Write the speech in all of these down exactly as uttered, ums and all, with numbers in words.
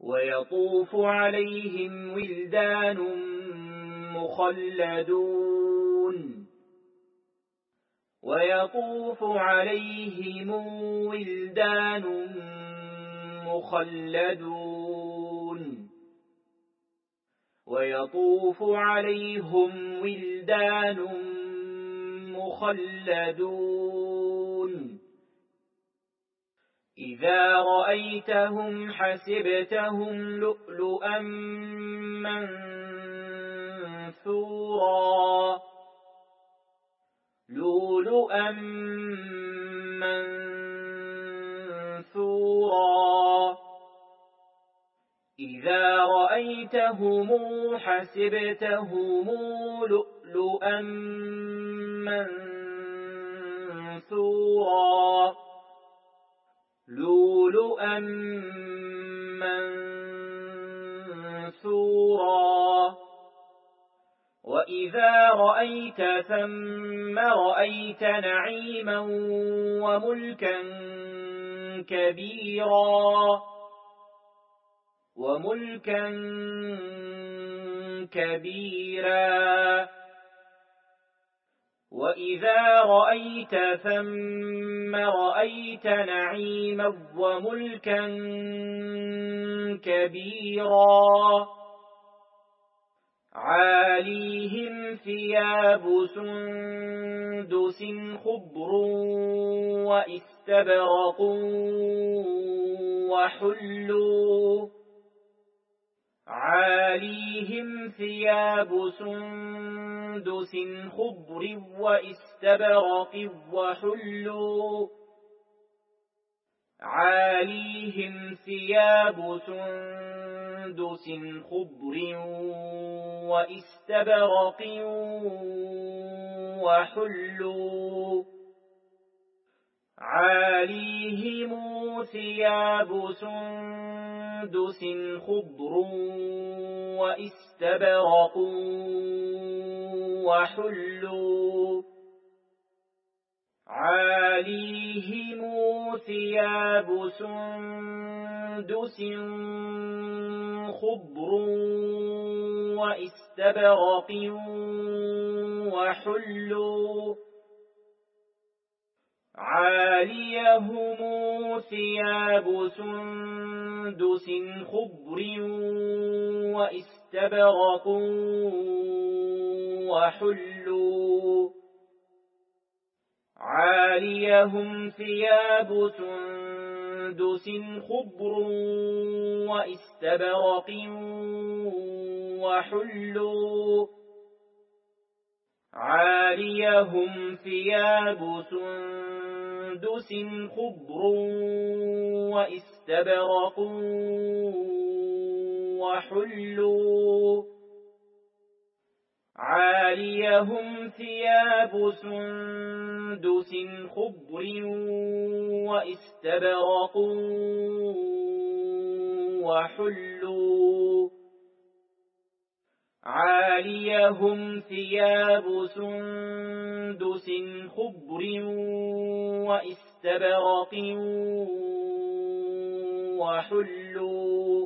ويطوف عليهم ولدان مخلدون ويطوف عليهم ولدان مخلدون ويطوف عليهم ولدان مخلدون إذا رأيتهم حسبتهم لؤلؤا منثورا لؤلؤا منثورا إذا رأيتهم حسبتهم لؤلؤا منثورا لؤلؤا منثورا وإذا رأيت ثم رأيت نعيما وملكا كبيرا وملكا كبيرا وإذا رأيت ثم رأيت نعيما وملكا كبيرا عاليهم ثياب سندس خضر وإستبرق وحلوا عاليهم ثياب سندس خضر وإستبرق وحلوا عاليهم ثياب سندس خضر وإستبرق وحلوا عاليهم ثياب سندس خضر وإستبرق وحلوا عاليهم ثياب سندس خضر وإستبرق وحلوا عاليهم ثياب سندس خضر وإستبرق وحلوا عاليهم ثياب سندس خضر وإستبرق وحلوا عاليهم ثياب سندس خضر وإستبرق وحلوا عاليهم ثياب سندس خضر وإستبرق وحلوا عاليهم ثياب سندس خضر وإستبرق وحلوا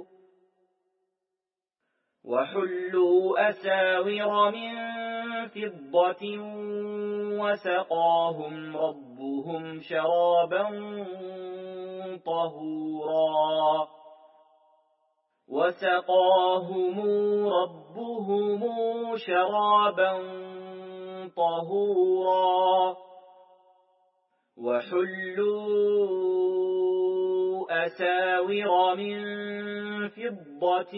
وحلوا أساور من فضة وسقاهم ربهم شرابا طهورا وسقاهم ربهم شرابا طهورا وحلوا أساور من فضة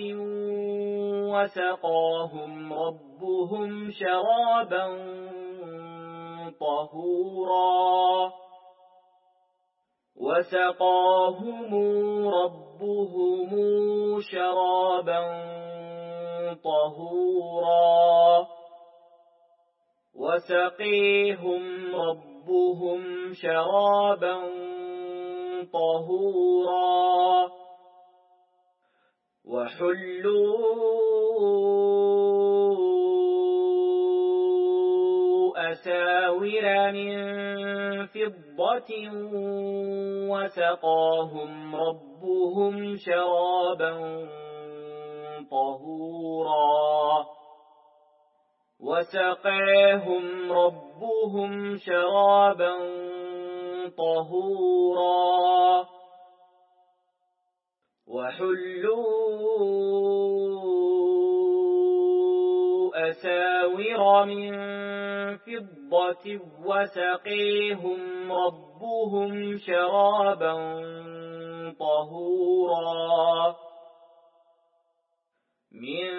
وسقاهم ربهم شرابا طهورا وسقاهم ربهم شرابا طهورا وسقيهم ربهم شرابا طهورا وحلوا أساور من فضة وسقاهم ربهم شرابا طهورا وسقاهم ربهم شرابا طهورا وحلوا أساور من فضة وسقيهم ربهم شرابا طهورا من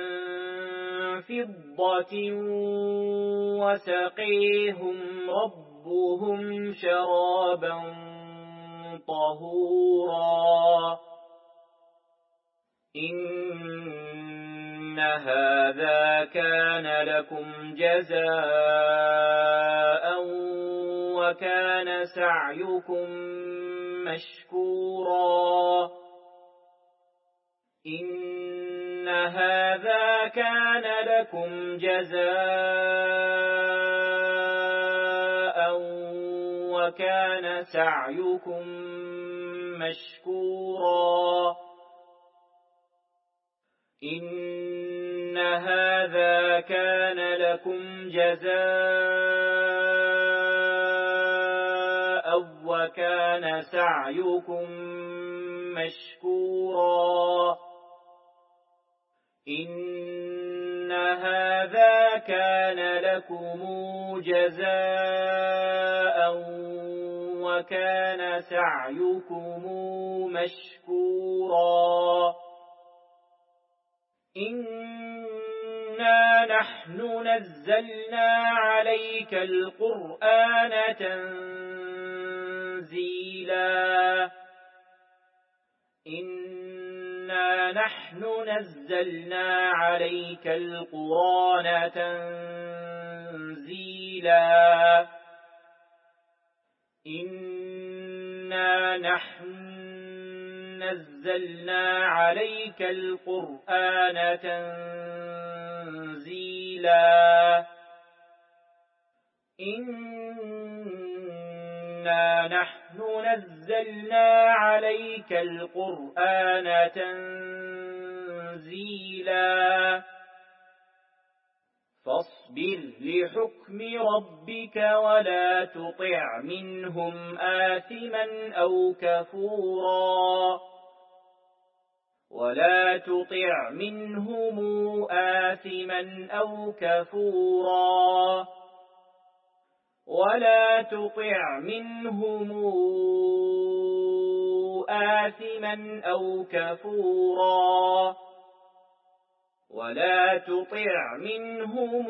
فضة وسقيهم ربهم شرابا طهورا إن هذا كان لكم جزاء وكان سعيكم مشكورا إن هذا كان لكم جزاء وكان سعيكم مشكورا إن هذا كان لكم جزاء وكان سعيكم مشكورا إن هذا كان لكم جزاء وكان سعيكم مشكورا إنا نحن نزلنا عليك القرآن تنزيلا إنا نحن نزلنا عليك القرآن تنزيلا إنا نحن نزلنا عليك القرآن تنزيلا إنا نحن نزلنا عليك القرآن تنزيلا فاصبر لحكم ربك ولا تطع منهم آثما أو كفورا ولا تطع منهم آثما أو كفورا ولا تطع منهم آثما أو كفورا ولا تطع منهم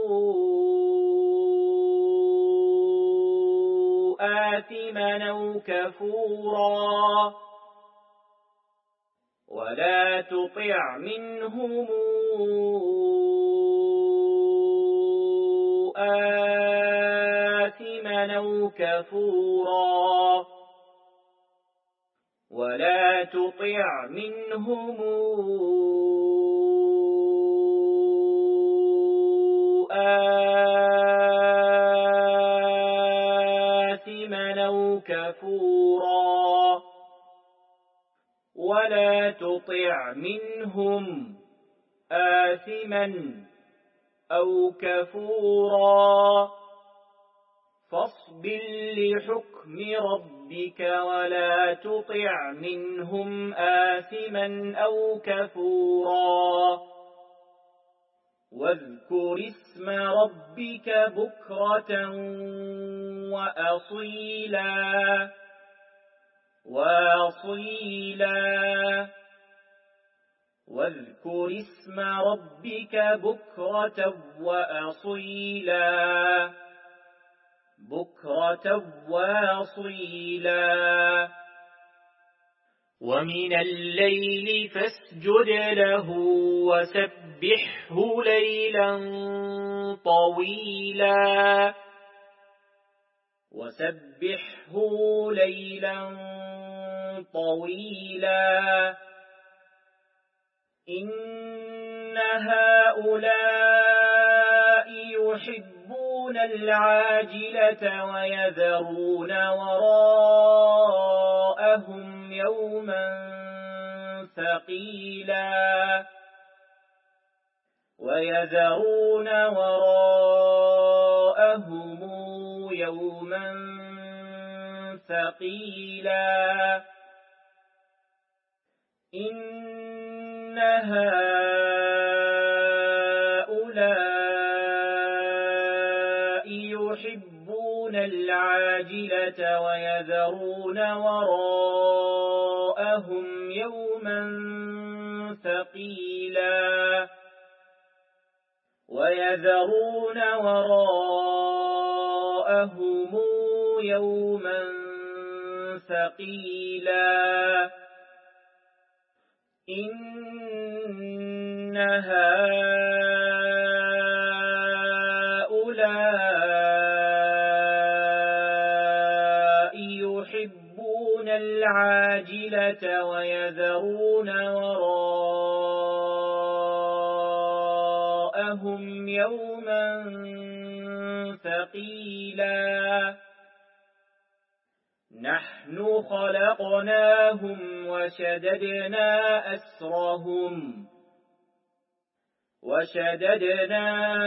آثما أو كفورا ولا تطع منهم آثما أو كفورا ولا تطع منهم آثما أو كفورا ولا تطع منهم آثما أو كفورا فاصبر لحكم ربك ولا تطع منهم آثما أو كفورا واذكر اسم ربك بكرة وأصيلا وأصيلا واذكر اسم ربك بكرة وأصيلا بكرة وأصيلا ومن الليل فاسجد له وسبحه ليلا طويلا وسبحه ليلا طويلا إن هؤلاء يحبون العاجلة ويذرون وراءهم يوما ثقيلا ويذرون وراءهم يوما ثقيلا إن هؤلاء يحبون العاجلة ويذرون وراءهم يوما ثقيلا ويذرون وراءهم يوما ثقيلا إن هؤلاء يحبون العاجلة ويذرون وراءهم يوما ثقيلا نحن خلقناهم وشددنا أسرهم وشددنا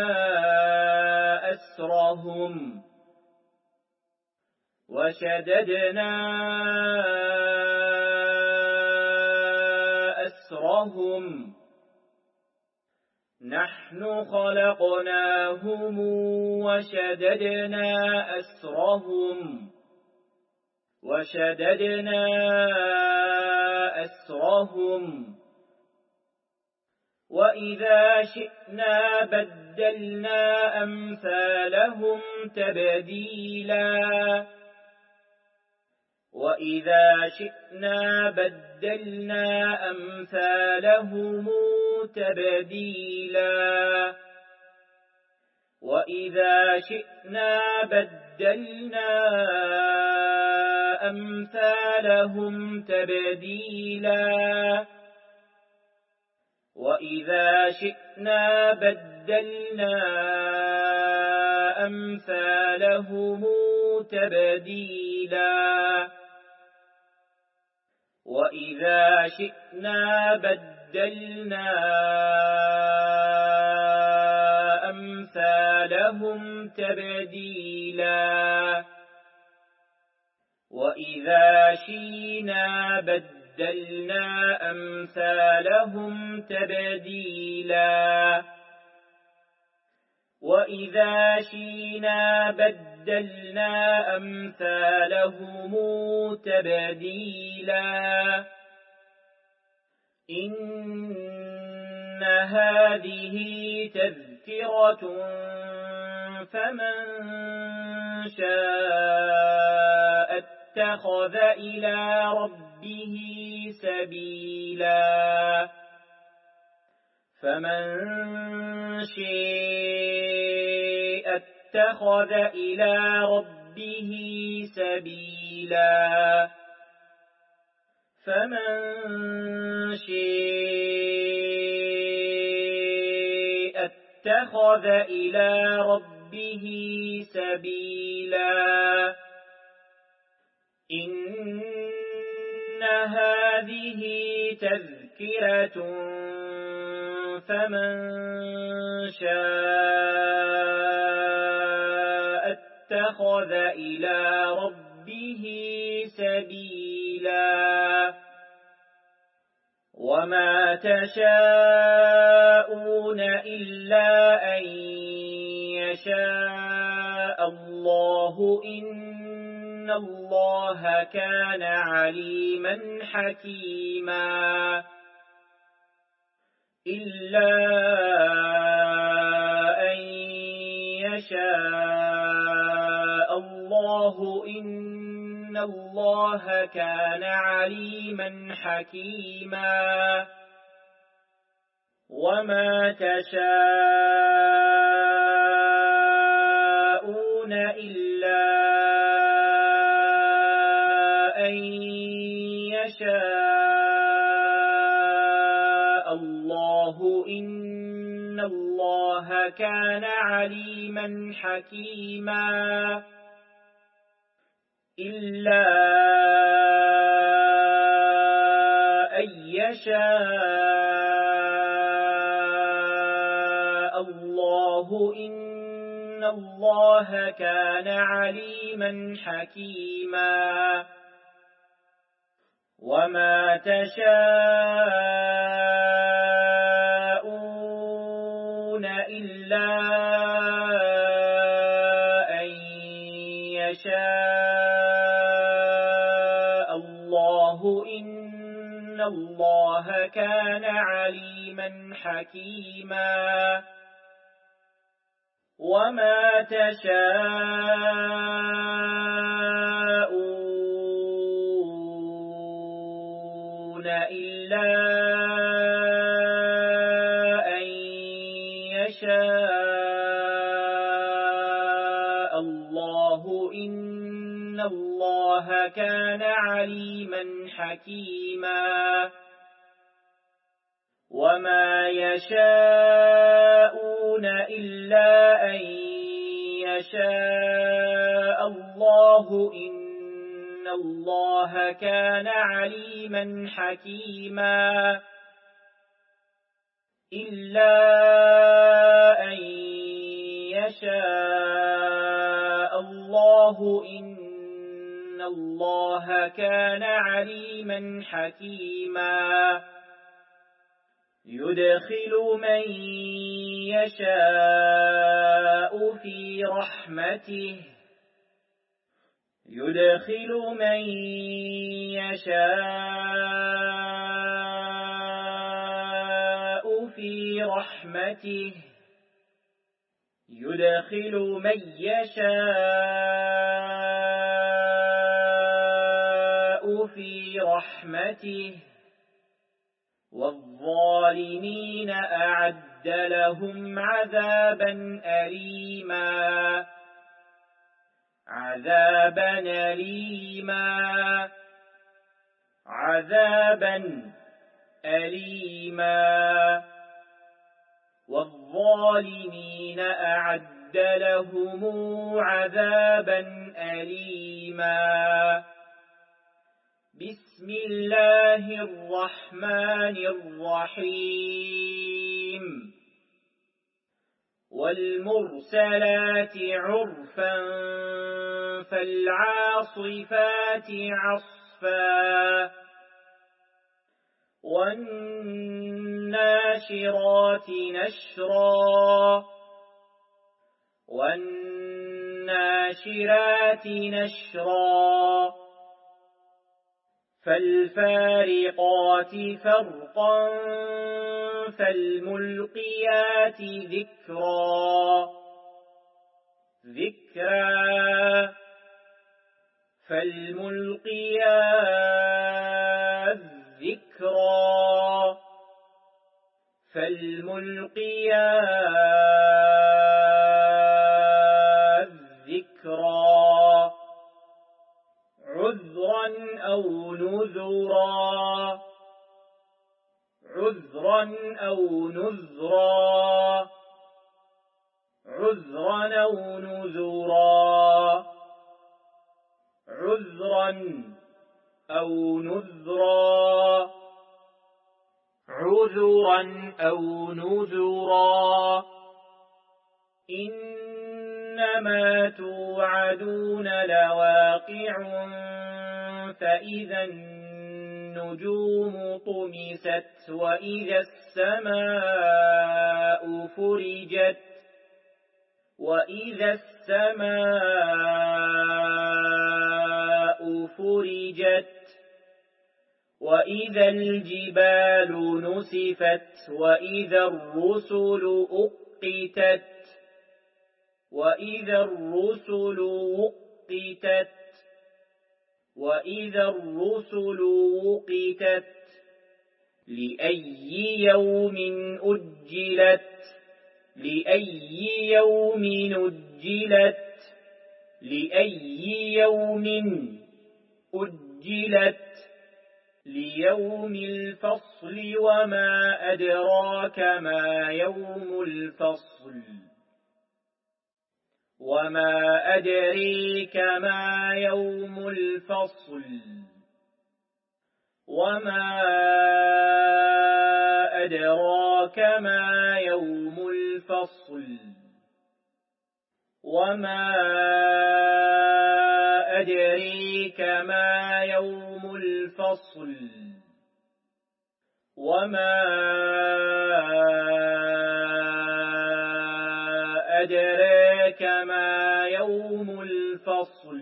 أسرهم وشددنا أسرهم نحن خلقناهم وشددنا أسرهم وشددنا أسرهم وإذا شئنا بدلنا أمثالهم تبديلا وإذا شئنا بدلنا أمثالهم تبديلا وإذا شئنا بدلنا أمثالهم تبديلا وإذا شئنا بدلنا أمثالهم تبديلا وإذا شئنا بدلنا أمثالهم تبديلا وإذا شئنا بدلنا أمثالهم تبديلا وإذا شئنا بدلنا أمثالهم تبديلا إن هذه تذكرة فمن شاء اتخذ إلى ربه سبيلا فمن شاء اتخذ إلى ربه سبيلا فمن شاء اتخذ إلى ربه سبيلا إن هذه تذكرة فمن شاء اتخذ إلى ربه سبيلا وما تشاءون إلا أن يشاء الله إن الله كان عليما حكيما إلا أن يشاء الله إن الله كان عليما حكيما وما تشاءون إلا أن يشاء الله إن الله الله كان عليما حكيما إلا أن يشاء الله إن الله كان عليما حكيما وما تشاءون إلا أن يشاء الله إن الله كان عليما حكيما وما تشاءون إلا أن يشاء الله إن الله كان عليما حكيما وما يشاءون إلا أن يشاء الله إن الله كان عليما حكيما إلا أن يشاء الله إن الله كان عليما حكيما يدخل من يشاء في رحمته يدخل من يشاء في رحمته يدخل من يشاء في رحمته والظالمين أعد لهم عذابا أليما عذابا أليما عذابا أليما والظالمين أعد لهم عذابا أليما بسم الله الرحمن الرحيم والمرسلات عرفا فالعاصفات عصفا والناشرات نشرا والناشرات نشرا فالفارقات فرقا فالملقيات ذكرا ذكرا فالملقيات ذكرا فالملقيات ذكرا عذرا أو نذرا عذرا أو نذرا عذرا أو نذرا عذرا أو نذرا عذرا أو نذرا إنما توعدون لواقع فإذا النجوم طمست وإذا السماء فرجت وإذا السماء فرجت وإذا الجبال نسفت وإذا الرسل أقتت وإذا الرسل أقتت وإذا الرسل أقتت لأي يوم أجلت لأي يوم أجلت لأي يوم أجلت ليوم الفصل وما أدراك ما يوم الفصل وما أدريك ما يوم الفصل وما أدراك ما يوم الفصل وما أدريك ما يوم الفصل وما أدراك ما يوم الفصل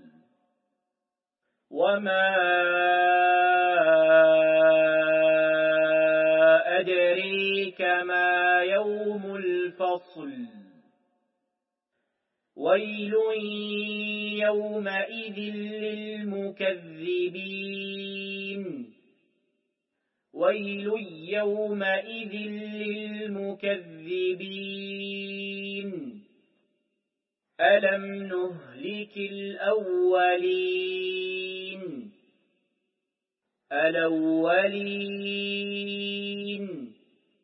وما أدريك ما يوم الفصل ويل يومئذ للمكذبين ويل يومئذ للمكذبين ألم نهلك الأولين الأولين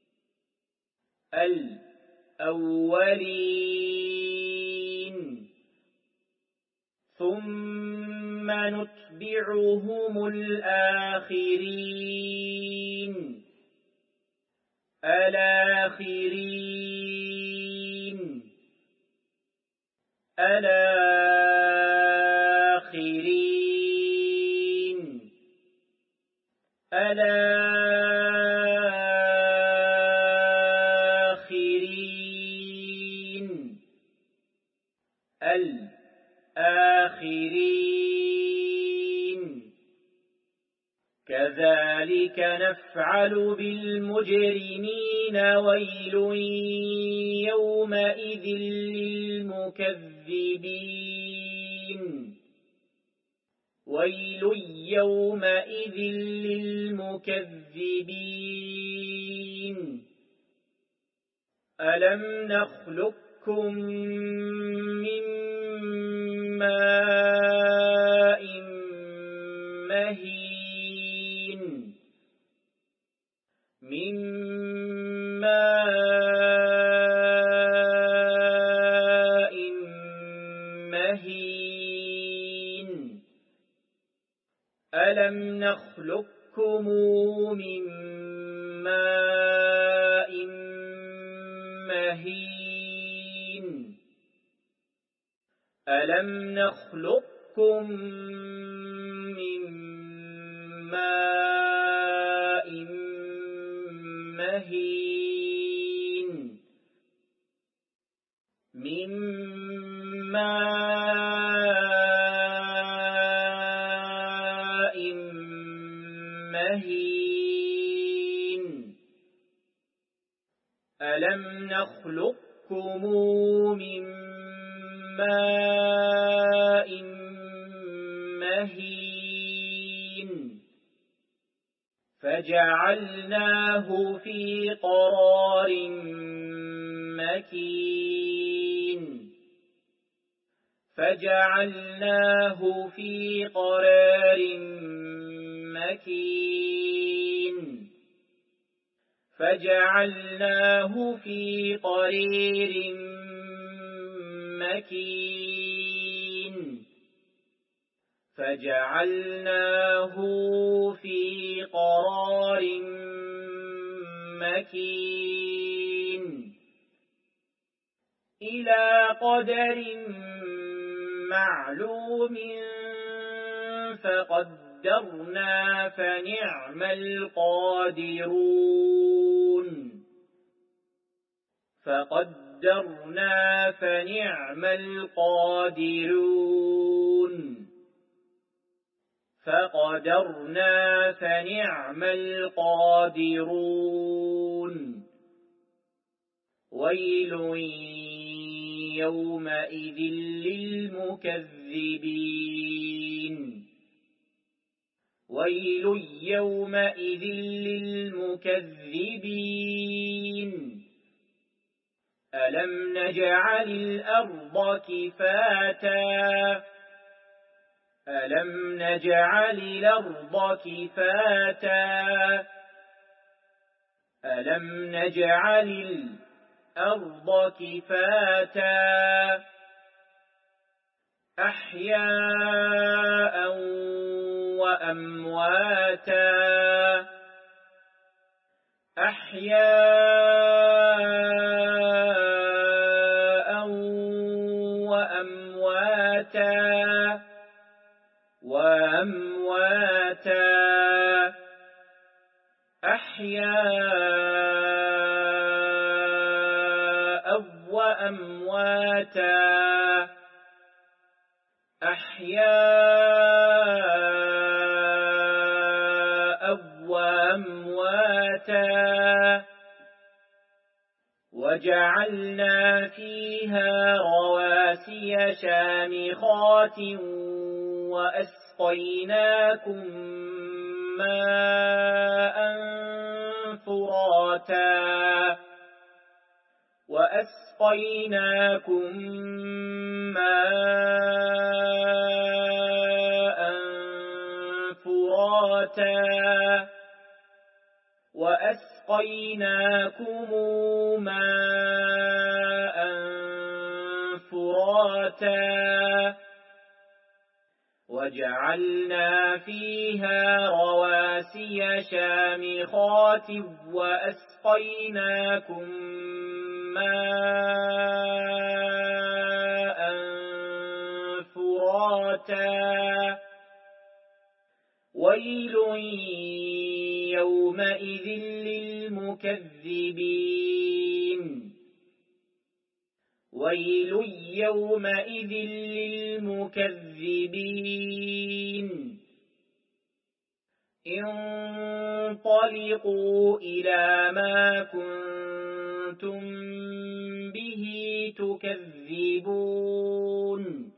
الأولين ثم نتبعهم الآخرين الآخرين الآخرين الآخرين الآخرين كذلك نفعل بالمجرمين ويل يومئذ للمكذبين ويل يومئذ للمكذبين ألم نخلقكم من ماء مهين من ماء مهين ألم نخلقكم من ماء مهين ألم نخلقكم من ماء مهين من ماء مهين ألم نخلقكم من ماء مهين فجعلناه في قرار مكين فجعلناه في قرار مكين فجعلناه في قرير مكين فجعلناه في قرار مكين إلى قدر معلوم فقدرنا فنعم القادرون فقدرنا فنعم القادرون فقدرنا فنعم القادرون ويل يومئذ للمكذبين ويل يومئذ للمكذبين ألم نجعل الأرض كفاتا ألم نجعل الأرض كفاتا ألم نجعل الأرض كفاتا أحياء وأمواتا أحياء وأمواتا وأمواتا أحياء وأمواتا أحياء وأمواتا وجعلنا فيها رواسي شامخات وأسقيناكم ماء فراتا وأسقيناكم ماء فراتا وأسقيناكم ماء فراتا وجعلنا فيها رواسي شامخات وأسقيناكم ماء فراتا ويل يومئذ للمكذبين ويل يومئذ للمكذبين انطلقوا إلى ما كنتم به تكذبون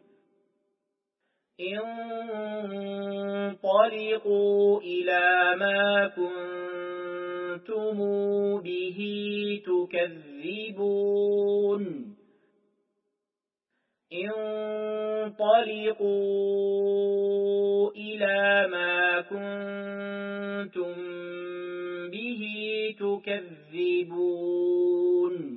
انطلقوا إلى ما كنتم به تكذبون انطلقوا إلى ما كنتم به تكذبون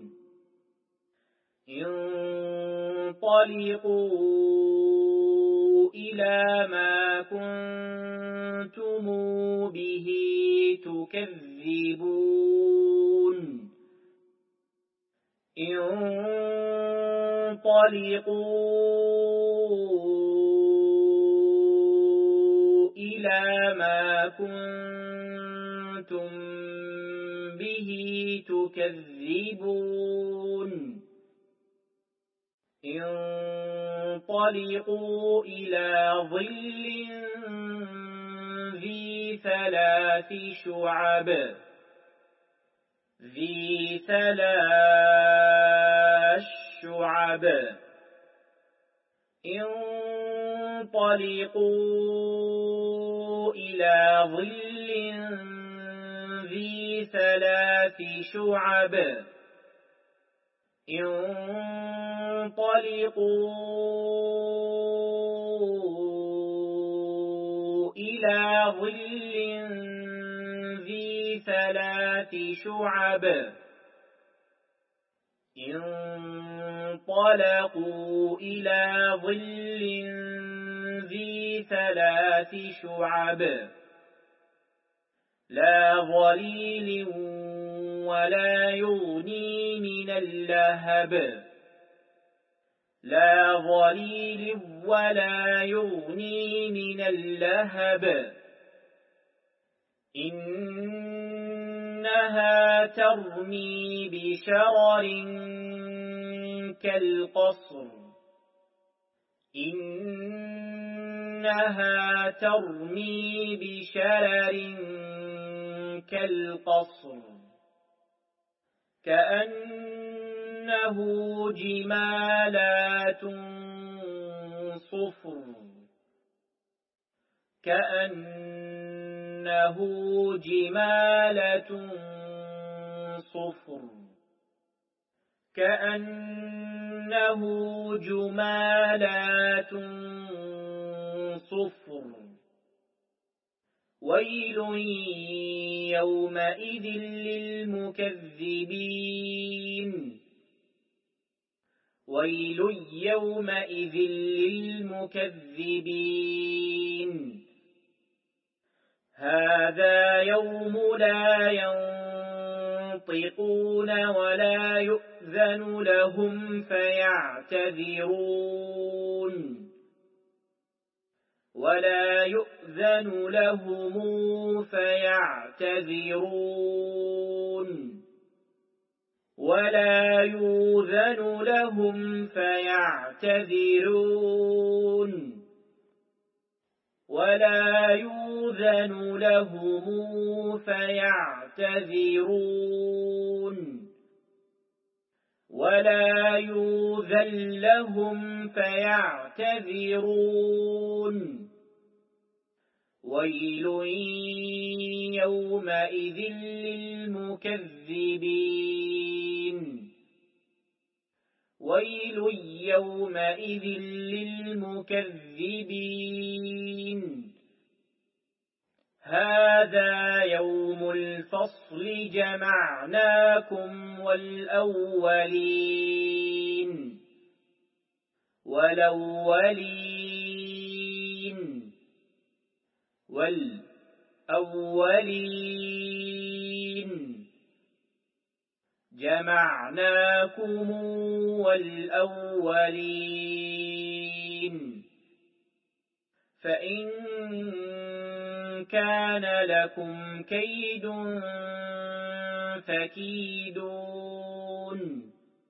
انطلقوا إلى ما كنتم به تكذبون انطلقوا إلى ما كنتم به تكذبون انطلقوا إلى ظل ذي ثلاث شعب ذي ثلاث شعب انطلقوا إلى ظل ذي ثلاث شعب انطلقوا إلى ظل ذي ثلاث شعب انطلقوا إلى ظل ذي ثلاث شعب لا ظليل ولا يغني من اللهب لا ظليل ولا يغني من اللهب إنها ترمي بشرر كالقصر إنها ترمي بشرر كالقصر كأنه جمالات صفر كأنه جمالة صفر كأنه جمالات صفر ويل يومئذ للمكذبين ويل يومئذ للمكذبين هذا يوم لا ينطقون ولا يؤذن لهم فيعتذرون ولا يؤذن لهم فيعتذرون ولا يؤذن لهم فيعتذرون ولا يؤذن لهم فيعتذرون ولا يؤذن لهم فيعتذرون ويل يومئذ للمكذبين ويل يومئذ للمكذبين هذا يوم الفصل جمعناكم والأولين والأولين والأولين جمعناكم والأولين فإن كان لكم كيد فكيدون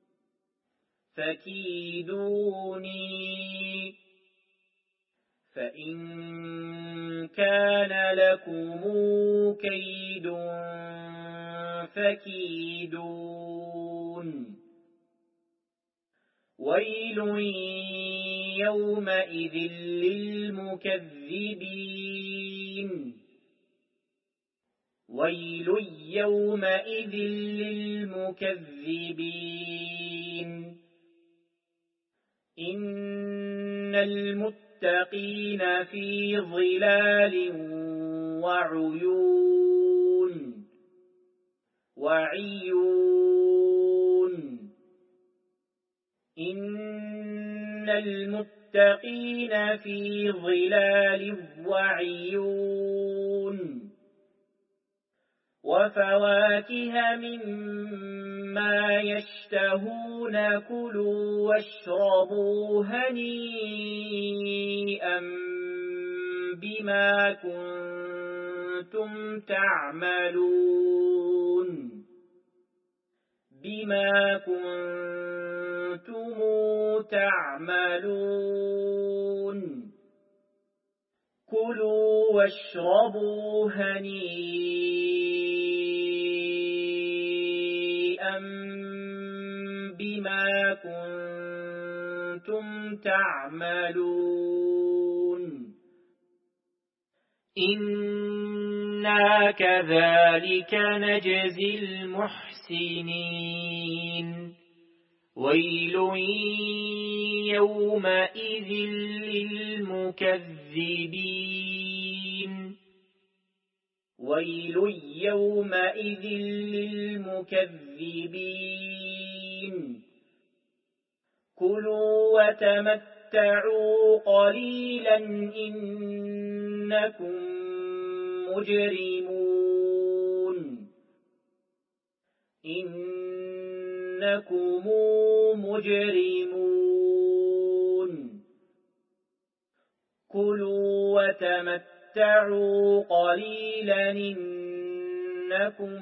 فكيدوني فإن كان لكم كيد فكيدون ويل يومئذ للمكذبين ويل يومئذ للمكذبين إن المتقين في ظلال وعيون وعيون إن المتقين في ظلال وعيون وفواكه مما يشتهون كلوا واشربوا هنيئا بما كنتم تعملون بما كنتم تعملون كلوا واشربوا هنيئا بما كنتم تعملون إنا كذلك نجزي المحسنين ويل يومئذ للمكذبين ويل يومئذ للمكذبين كلوا وتمتعوا قليلا إنكم مجرمون إنكم مجرمون كلوا وتمتعوا قليلا إنكم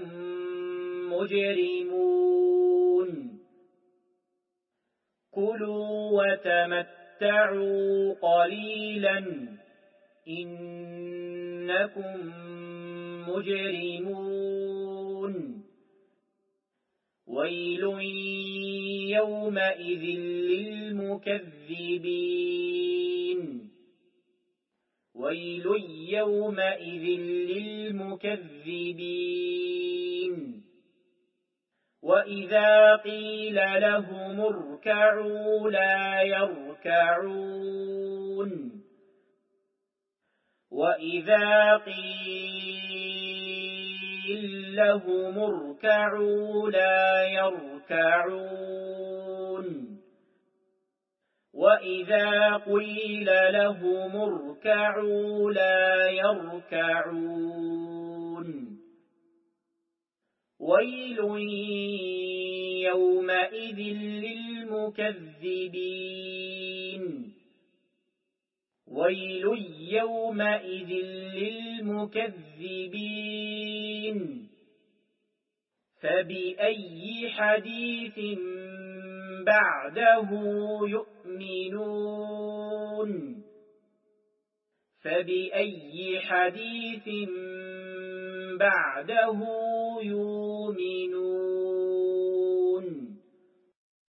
مجرمون كلوا وتمتعوا قليلا إنكم مجرمون ويل يومئذ للمكذبين ويل يومئذ للمكذبين وإذا قيل لهم اركعوا لا يركعون وإذا قيل لهم اركعوا لا يركعون وإذا قيل لهم اركعوا لا يركعون ويل يومئذ للمكذبين ويل يومئذ للمكذبين فبأي حديث بعده يؤمنون فبأي حديث بعده يؤمنون